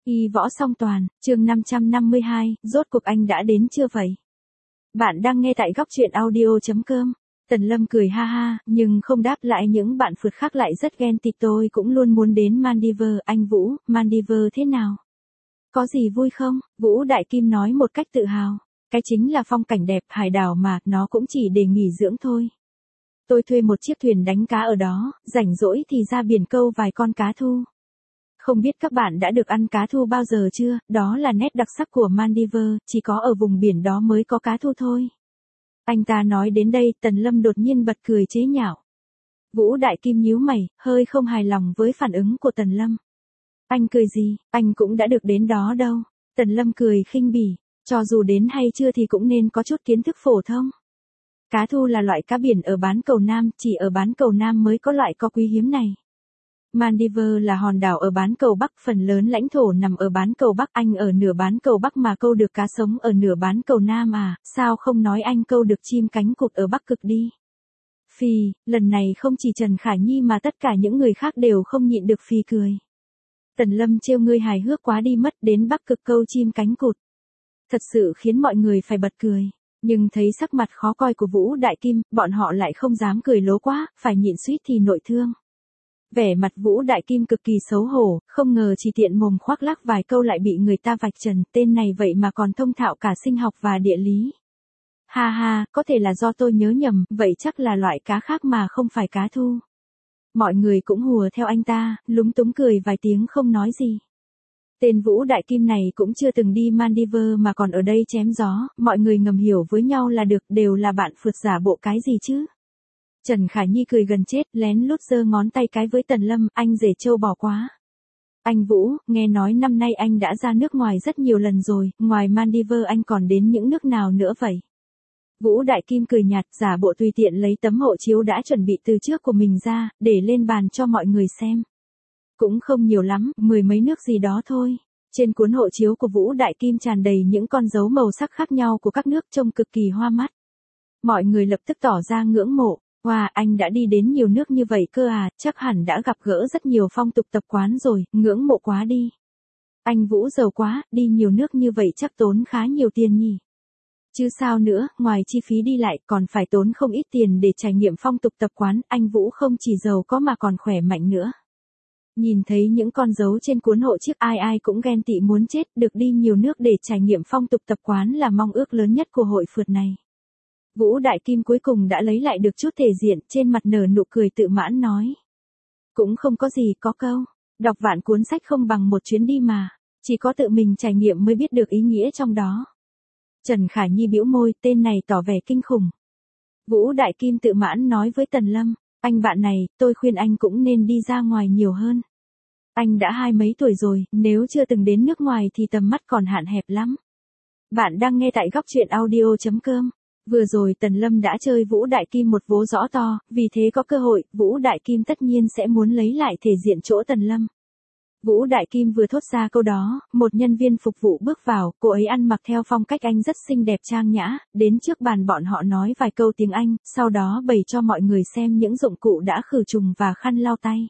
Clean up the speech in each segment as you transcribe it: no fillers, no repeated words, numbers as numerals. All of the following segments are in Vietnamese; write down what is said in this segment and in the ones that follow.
Y võ song toàn, chương 552, rốt cuộc anh đã đến chưa vậy? Bạn đang nghe tại góc truyện audio.com. Tần Lâm cười ha ha, nhưng không đáp lại. Những bạn phượt khác lại rất ghen tị. Tôi cũng luôn muốn đến Maldives. Anh Vũ, Maldives thế nào? Có gì vui không? Vũ Đại Kim nói một cách tự hào. Cái chính là phong cảnh đẹp, hải đảo mà, nó cũng chỉ để nghỉ dưỡng thôi. Tôi thuê một chiếc thuyền đánh cá ở đó, rảnh rỗi thì ra biển câu vài con cá thu. Không biết các bạn đã được ăn cá thu bao giờ chưa, đó là nét đặc sắc của Maldives, chỉ có ở vùng biển đó mới có cá thu thôi. Anh ta nói đến đây, Tần Lâm đột nhiên bật cười chế nhạo. Vũ Đại Kim nhíu mày, hơi không hài lòng với phản ứng của Tần Lâm. Anh cười gì, anh cũng đã được đến đó đâu. Tần Lâm cười khinh bỉ, cho dù đến hay chưa thì cũng nên có chút kiến thức phổ thông. Cá thu là loại cá biển ở bán cầu Nam, chỉ ở bán cầu Nam mới có loại có quý hiếm này. Maldives là hòn đảo ở bán cầu Bắc, phần lớn lãnh thổ nằm ở bán cầu Bắc. Anh ở nửa bán cầu Bắc mà câu được cá sống ở nửa bán cầu Nam à, sao không nói anh câu được chim cánh cụt ở Bắc Cực đi. Phì, lần này không chỉ Trần Khả Nhi mà tất cả những người khác đều không nhịn được phì cười. Tần Lâm trêu ngươi hài hước quá đi mất, đến Bắc Cực câu chim cánh cụt. Thật sự khiến mọi người phải bật cười. Nhưng thấy sắc mặt khó coi của Vũ Đại Kim, bọn họ lại không dám cười lố quá, phải nhịn suýt thì nội thương. Vẻ mặt Vũ Đại Kim cực kỳ xấu hổ, không ngờ chỉ tiện mồm khoác lác vài câu lại bị người ta vạch trần, tên này vậy mà còn thông thạo cả sinh học và địa lý. Ha ha, có thể là do tôi nhớ nhầm, vậy chắc là loại cá khác mà không phải cá thu. Mọi người cũng hùa theo anh ta, lúng túng cười vài tiếng không nói gì. Tên Vũ Đại Kim này cũng chưa từng đi Maldives mà còn ở đây chém gió, mọi người ngầm hiểu với nhau là được, đều là bạn phượt giả bộ cái gì chứ. Trần Khả Nhi cười gần chết, lén lút giơ ngón tay cái với Tần Lâm, anh rể trâu bò quá. Anh Vũ, nghe nói năm nay anh đã ra nước ngoài rất nhiều lần rồi, ngoài Maldives anh còn đến những nước nào nữa vậy? Vũ Đại Kim cười nhạt, giả bộ tùy tiện lấy tấm hộ chiếu đã chuẩn bị từ trước của mình ra, để lên bàn cho mọi người xem. Cũng không nhiều lắm, 10 mấy nước gì đó thôi. Trên cuốn hộ chiếu của Vũ Đại Kim tràn đầy những con dấu màu sắc khác nhau của các nước trông cực kỳ hoa mắt. Mọi người lập tức tỏ ra ngưỡng mộ. Wow, anh đã đi đến nhiều nước như vậy cơ à, chắc hẳn đã gặp gỡ rất nhiều phong tục tập quán rồi, ngưỡng mộ quá đi. Anh Vũ giàu quá, đi nhiều nước như vậy chắc tốn khá nhiều tiền nhỉ. Chứ sao nữa, ngoài chi phí đi lại còn phải tốn không ít tiền để trải nghiệm phong tục tập quán, anh Vũ không chỉ giàu có mà còn khỏe mạnh nữa. Nhìn thấy những con dấu trên cuốn hộ chiếc ai ai cũng ghen tị muốn chết, được đi nhiều nước để trải nghiệm phong tục tập quán là mong ước lớn nhất của hội phượt này. Vũ Đại Kim cuối cùng đã lấy lại được chút thể diện, trên mặt nở nụ cười tự mãn nói. Cũng không có gì, có câu, đọc vạn cuốn sách không bằng một chuyến đi mà, chỉ có tự mình trải nghiệm mới biết được ý nghĩa trong đó. Trần Khả Nhi bĩu môi, tên này tỏ vẻ kinh khủng. Vũ Đại Kim tự mãn nói với Tần Lâm, anh bạn này, tôi khuyên anh cũng nên đi ra ngoài nhiều hơn. Anh đã 20 mấy tuổi rồi, nếu chưa từng đến nước ngoài thì tầm mắt còn hạn hẹp lắm. Bạn đang nghe tại góc truyện audio.com. Vừa rồi Tần Lâm đã chơi Vũ Đại Kim một vố rõ to, vì thế có cơ hội, Vũ Đại Kim tất nhiên sẽ muốn lấy lại thể diện chỗ Tần Lâm. Vũ Đại Kim vừa thốt ra câu đó, một nhân viên phục vụ bước vào, cô ấy ăn mặc theo phong cách Anh rất xinh đẹp trang nhã, đến trước bàn bọn họ nói vài câu tiếng Anh, sau đó bày cho mọi người xem những dụng cụ đã khử trùng và khăn lau tay.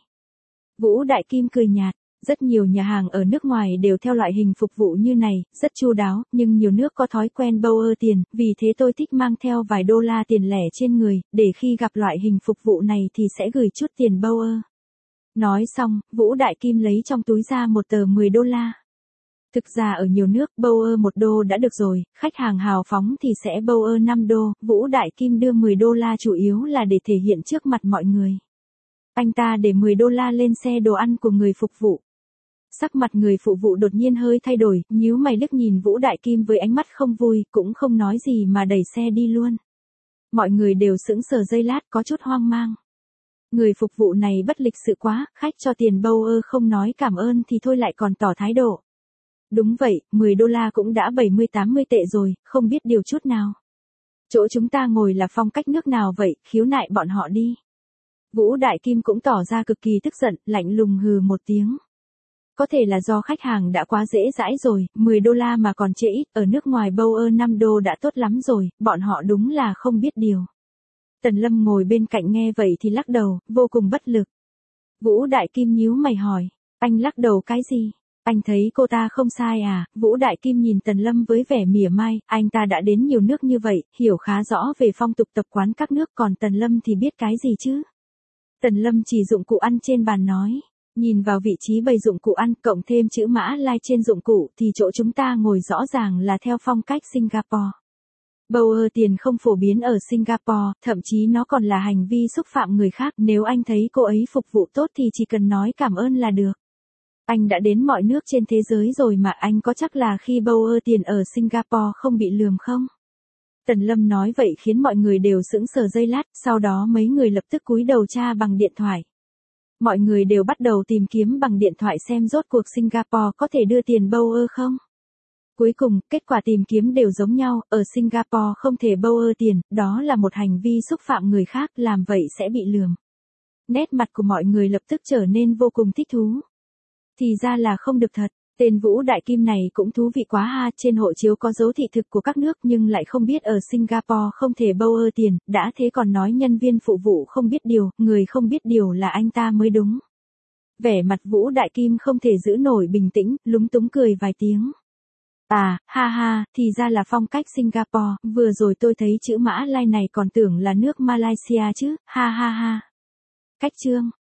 Vũ Đại Kim cười nhạt. Rất nhiều nhà hàng ở nước ngoài đều theo loại hình phục vụ như này, rất chu đáo, nhưng nhiều nước có thói quen bâu ơ tiền, vì thế tôi thích mang theo vài đô la tiền lẻ trên người, để khi gặp loại hình phục vụ này thì sẽ gửi chút tiền bâu ơ. Nói xong, Vũ Đại Kim lấy trong túi ra một tờ 10 đô la. Thực ra ở nhiều nước, bâu ơ 1 đô đã được rồi, khách hàng hào phóng thì sẽ bâu ơ 5 đô, Vũ Đại Kim đưa 10 đô la chủ yếu là để thể hiện trước mặt mọi người. Anh ta để 10 đô la lên xe đồ ăn của người phục vụ. Sắc mặt người phụ vụ đột nhiên hơi thay đổi, nhíu mày liếc nhìn Vũ Đại Kim với ánh mắt không vui, cũng không nói gì mà đẩy xe đi luôn. Mọi người đều sững sờ giây lát, có chút hoang mang. Người phục vụ này bất lịch sự quá, khách cho tiền bâu ơ không nói cảm ơn thì thôi lại còn tỏ thái độ. Đúng vậy, 10 đô la cũng đã 70-80 tệ rồi, không biết điều chút nào. Chỗ chúng ta ngồi là phong cách nước nào vậy, khiếu nại bọn họ đi. Vũ Đại Kim cũng tỏ ra cực kỳ tức giận, lạnh lùng hừ một tiếng. Có thể là do khách hàng đã quá dễ dãi rồi, 10 đô la mà còn chê ít, ở nước ngoài bâu ơ 5 đô đã tốt lắm rồi, bọn họ đúng là không biết điều. Tần Lâm ngồi bên cạnh nghe vậy thì lắc đầu, vô cùng bất lực. Vũ Đại Kim nhíu mày hỏi, anh lắc đầu cái gì? Anh thấy cô ta không sai à? Vũ Đại Kim nhìn Tần Lâm với vẻ mỉa mai, anh ta đã đến nhiều nước như vậy, hiểu khá rõ về phong tục tập quán các nước, còn Tần Lâm thì biết cái gì chứ? Tần Lâm chỉ dụng cụ ăn trên bàn nói. Nhìn vào vị trí bày dụng cụ ăn cộng thêm chữ Mã Lai trên dụng cụ thì chỗ chúng ta ngồi rõ ràng là theo phong cách Singapore. Bầu tiền không phổ biến ở Singapore, thậm chí nó còn là hành vi xúc phạm người khác, nếu anh thấy cô ấy phục vụ tốt thì chỉ cần nói cảm ơn là được. Anh đã đến mọi nước trên thế giới rồi mà anh có chắc là khi bầu tiền ở Singapore không bị lườm không? Tần Lâm nói vậy khiến mọi người đều sững sờ giây lát, sau đó mấy người lập tức cúi đầu tra bằng điện thoại. Mọi người đều bắt đầu tìm kiếm bằng điện thoại xem rốt cuộc Singapore có thể đưa tiền bầu không? Cuối cùng, kết quả tìm kiếm đều giống nhau, ở Singapore không thể bầu tiền, đó là một hành vi xúc phạm người khác, làm vậy sẽ bị lườm. Nét mặt của mọi người lập tức trở nên vô cùng thích thú. Thì ra là không được thật, tên Vũ Đại Kim này cũng thú vị quá ha, trên hộ chiếu có dấu thị thực của các nước nhưng lại không biết ở Singapore không thể bầu tiền, đã thế còn nói nhân viên phụ vụ không biết điều, người không biết điều là anh ta mới đúng. Vẻ mặt Vũ Đại Kim không thể giữ nổi bình tĩnh, lúng túng cười vài tiếng. À, ha ha, thì ra là phong cách Singapore, vừa rồi tôi thấy chữ Mã Lai này còn tưởng là nước Malaysia chứ, ha ha ha. Cách chương